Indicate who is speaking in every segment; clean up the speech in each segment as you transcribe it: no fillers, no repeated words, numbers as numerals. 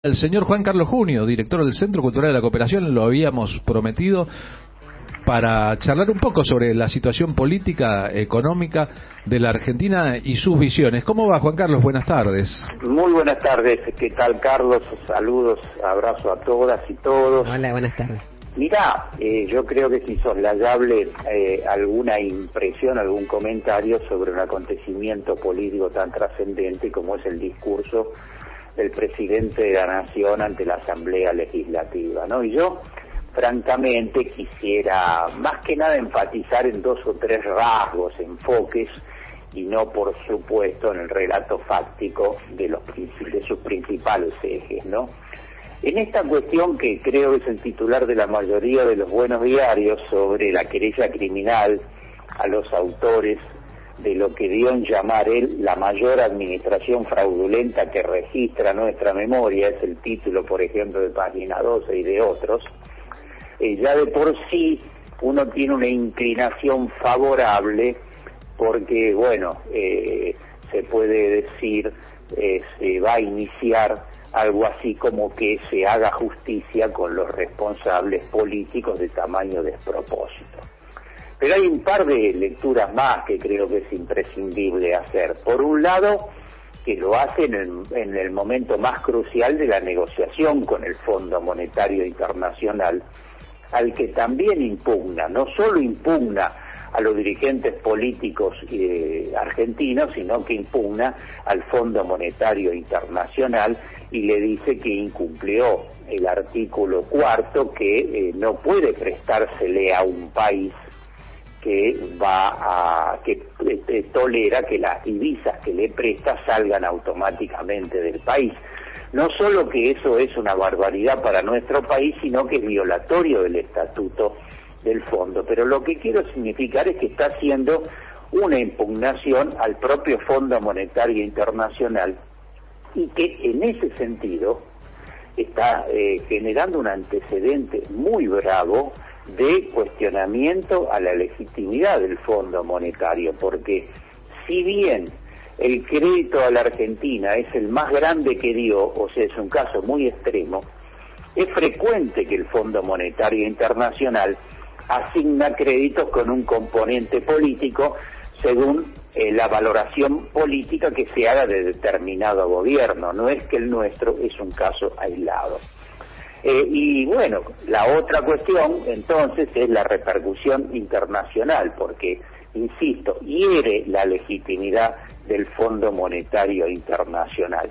Speaker 1: El señor Juan Carlos Junio, director del Centro Cultural de la Cooperación, lo habíamos prometido para charlar un poco sobre la situación política, económica de la Argentina y sus visiones. ¿Cómo va, Juan Carlos? Buenas tardes.
Speaker 2: Muy buenas tardes. ¿Qué tal, Carlos? Saludos, abrazo a todas y todos.
Speaker 3: Hola, buenas tardes.
Speaker 2: Mirá, yo creo que es insoslayable alguna impresión, algún comentario sobre un acontecimiento político tan trascendente como es el discurso del presidente de la Nación ante la Asamblea Legislativa, ¿no? Y yo, francamente, quisiera más que nada enfatizar en dos o tres rasgos, enfoques, y no, por supuesto, en el relato fáctico de sus principales ejes, ¿no? En esta cuestión, que creo es el titular de la mayoría de los buenos diarios sobre la querella criminal a los autores de lo que dio en llamar él la mayor administración fraudulenta que registra nuestra memoria, es el título, por ejemplo, de Página 12 y de otros, ya de por sí uno tiene una inclinación favorable porque, bueno, se puede decir, se va a iniciar algo así como que se haga justicia con los responsables políticos de tamaño despropósito. Pero hay un par de lecturas más que creo que es imprescindible hacer. Por un lado, que lo hacen en el momento más crucial de la negociación con el Fondo Monetario Internacional, al que también impugna, no solo impugna a los dirigentes políticos argentinos, sino que impugna al Fondo Monetario Internacional y le dice que incumplió el artículo 4, que no puede prestársele a un país que tolera que las divisas que le presta salgan automáticamente del país. No solo que eso es una barbaridad para nuestro país, sino que es violatorio del estatuto del fondo. Pero lo que quiero significar es que está haciendo una impugnación al propio Fondo Monetario Internacional y que en ese sentido está generando un antecedente muy bravo de cuestionamiento a la legitimidad del Fondo Monetario, porque si bien el crédito a la Argentina es el más grande que dio, o sea, es un caso muy extremo, es frecuente que el Fondo Monetario Internacional asigna créditos con un componente político según la valoración política que se haga de determinado gobierno. No es que el nuestro es un caso aislado. Y bueno, la otra cuestión entonces es la repercusión internacional, porque, insisto, hiere la legitimidad del Fondo Monetario Internacional.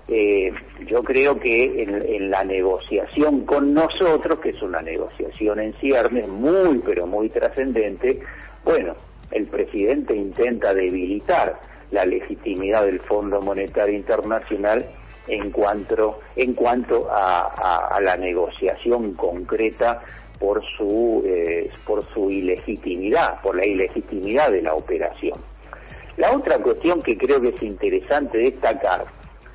Speaker 2: Yo creo que en la negociación con nosotros, que es una negociación en ciernes muy pero muy trascendente, bueno, el presidente intenta debilitar la legitimidad del Fondo Monetario Internacional en cuanto a la negociación concreta por su ilegitimidad, por la ilegitimidad de la operación. La otra cuestión que creo que es interesante destacar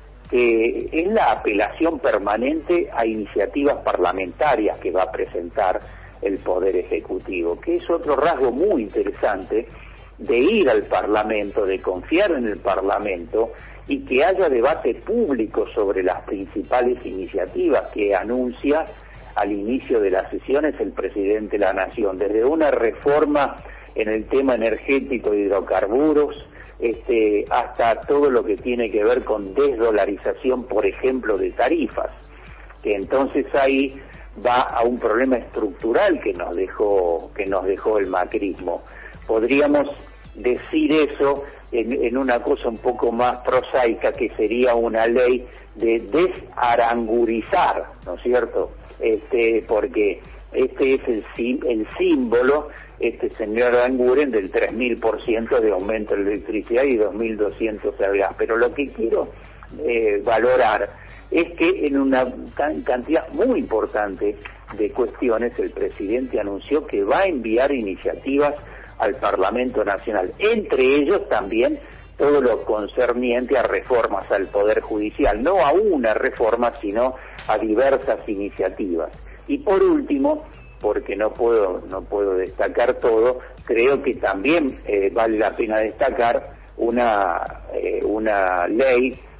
Speaker 2: es la apelación permanente a iniciativas parlamentarias que va a presentar el Poder Ejecutivo, que es otro rasgo muy interesante de ir al Parlamento, de confiar en el Parlamento y que haya debate público sobre las principales iniciativas que anuncia al inicio de las sesiones el presidente de la Nación, desde una reforma en el tema energético de hidrocarburos, hasta todo lo que tiene que ver con desdolarización, por ejemplo, de tarifas, que entonces ahí va a un problema estructural que nos dejó el macrismo. Podríamos decir eso en una cosa un poco más prosaica, que sería una ley de desarangurizar, ¿no es cierto? Porque este es el símbolo, señor Aranguren, del 3.000% de aumento de electricidad y 2.200 de gas. Pero lo que quiero valorar es que en una cantidad muy importante de cuestiones el presidente anunció que va a enviar iniciativas al Parlamento Nacional, entre ellos también todo lo concerniente a reformas al Poder Judicial, no a una reforma, sino a diversas iniciativas. Y por último, porque no puedo destacar todo, creo que también vale la pena destacar una ley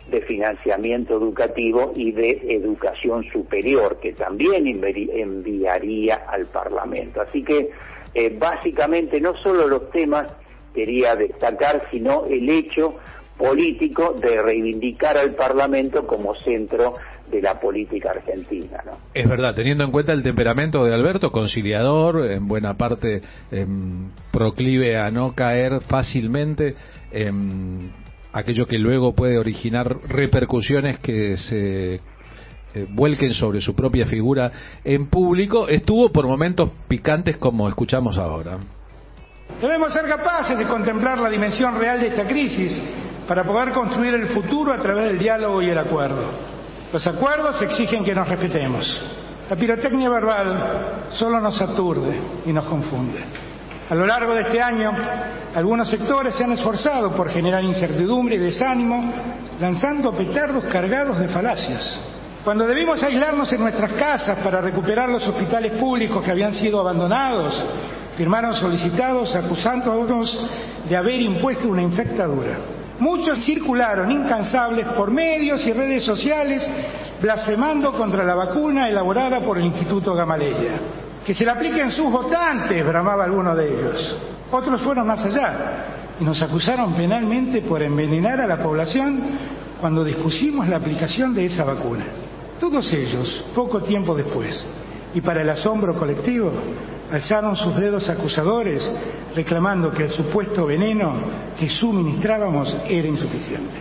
Speaker 2: de financiamiento educativo y de educación superior, que también enviaría al Parlamento. Así que básicamente no solo los temas quería destacar, sino el hecho político de reivindicar al Parlamento como centro de la política argentina, ¿no?
Speaker 1: Es verdad, teniendo en cuenta el temperamento de Alberto, conciliador, en buena parte proclive a no caer fácilmente en aquello que luego puede originar repercusiones que se vuelquen sobre su propia figura en público, estuvo por momentos picantes como escuchamos ahora.
Speaker 3: Debemos ser capaces de contemplar la dimensión real de esta crisis para poder construir el futuro a través del diálogo y el acuerdo. Los acuerdos exigen que nos respetemos. La pirotecnia verbal solo nos aturde y nos confunde. A lo largo de este año, algunos sectores se han esforzado por generar incertidumbre y desánimo, lanzando petardos cargados de falacias. Cuando debimos aislarnos en nuestras casas para recuperar los hospitales públicos que habían sido abandonados, firmaron solicitados acusándonos de haber impuesto una infectadura. Muchos circularon incansables por medios y redes sociales blasfemando contra la vacuna elaborada por el Instituto Gamaleya. Que se la apliquen sus votantes, bramaba alguno de ellos. Otros fueron más allá y nos acusaron penalmente por envenenar a la población cuando dispusimos la aplicación de esa vacuna. Todos ellos, poco tiempo después, y para el asombro colectivo, alzaron sus dedos acusadores reclamando que el supuesto veneno que suministrábamos era insuficiente.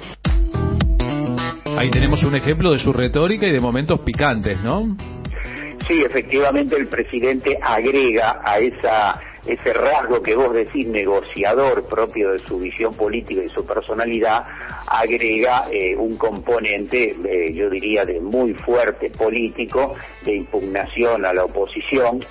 Speaker 1: Ahí tenemos un ejemplo de su retórica y de momentos picantes, ¿no?
Speaker 2: Sí, efectivamente el presidente agrega a ese rasgo que vos decís negociador propio de su visión política y su personalidad, agrega un componente, yo diría, de muy fuerte político, de impugnación a la oposición,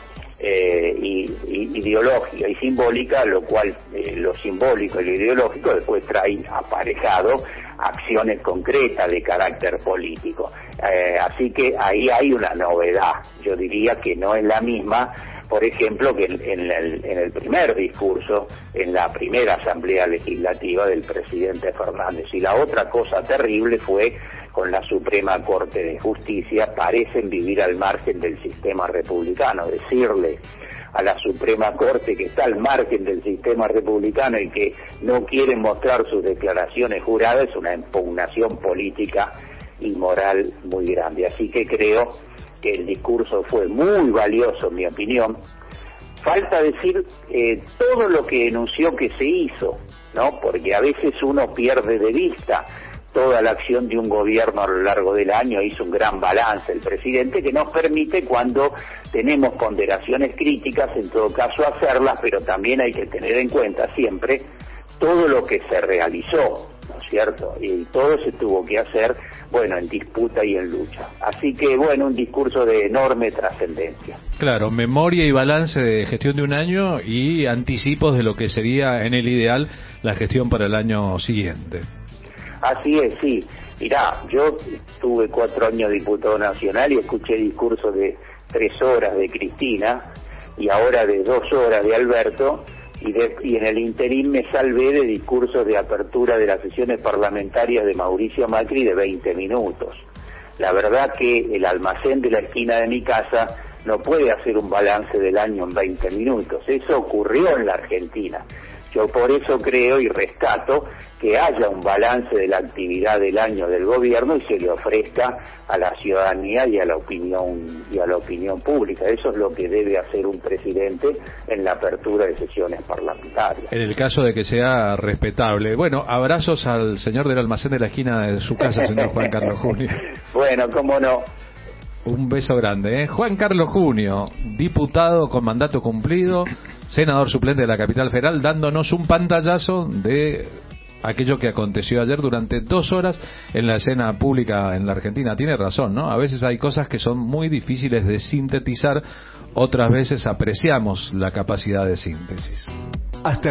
Speaker 2: ideológica y simbólica, lo cual lo simbólico y lo ideológico después trae aparejado acciones concretas de carácter político. Así que ahí hay una novedad, yo diría que no es la misma, por ejemplo, que en el primer discurso, en la primera asamblea legislativa del presidente Fernández. Y la otra cosa terrible fue con la Suprema Corte de Justicia, parecen vivir al margen del sistema republicano. Decirle a la Suprema Corte que está al margen del sistema republicano y que no quieren mostrar sus declaraciones juradas es una impugnación política y moral muy grande. Así que creo que el discurso fue muy valioso, en mi opinión. Falta decir todo lo que denunció que se hizo, ¿no? Porque a veces uno pierde de vista toda la acción de un gobierno a lo largo del año. Hizo un gran balance el presidente que nos permite, cuando tenemos ponderaciones críticas, en todo caso hacerlas, pero también hay que tener en cuenta siempre todo lo que se realizó, ¿no es cierto? Y todo se tuvo que hacer, bueno, en disputa y en lucha. Así que, bueno, un discurso de enorme trascendencia.
Speaker 1: Claro, memoria y balance de gestión de un año y anticipos de lo que sería, en el ideal, la gestión para el año siguiente.
Speaker 2: Así es, sí. Mirá, yo tuve 4 años diputado nacional y escuché discursos de 3 horas de Cristina y ahora de 2 horas de Alberto, y en el interín me salvé de discursos de apertura de las sesiones parlamentarias de Mauricio Macri de 20 minutos. La verdad que el almacén de la esquina de mi casa no puede hacer un balance del año en 20 minutos. Eso ocurrió en la Argentina. Yo por eso creo y rescato que haya un balance de la actividad del año del gobierno y se le ofrezca a la ciudadanía y a la opinión pública. Eso es lo que debe hacer un presidente en la apertura de sesiones parlamentarias.
Speaker 1: En el caso de que sea respetable. Bueno, abrazos al señor del almacén de la esquina de su casa, señor Juan Carlos Junio.
Speaker 2: Bueno, cómo no.
Speaker 1: Un beso grande, ¿eh? Juan Carlos Junio, diputado con mandato cumplido, senador suplente de la Capital Federal, dándonos un pantallazo de aquello que aconteció ayer durante 2 horas en la escena pública en la Argentina. Tiene razón, ¿no? A veces hay cosas que son muy difíciles de sintetizar, otras veces apreciamos la capacidad de síntesis.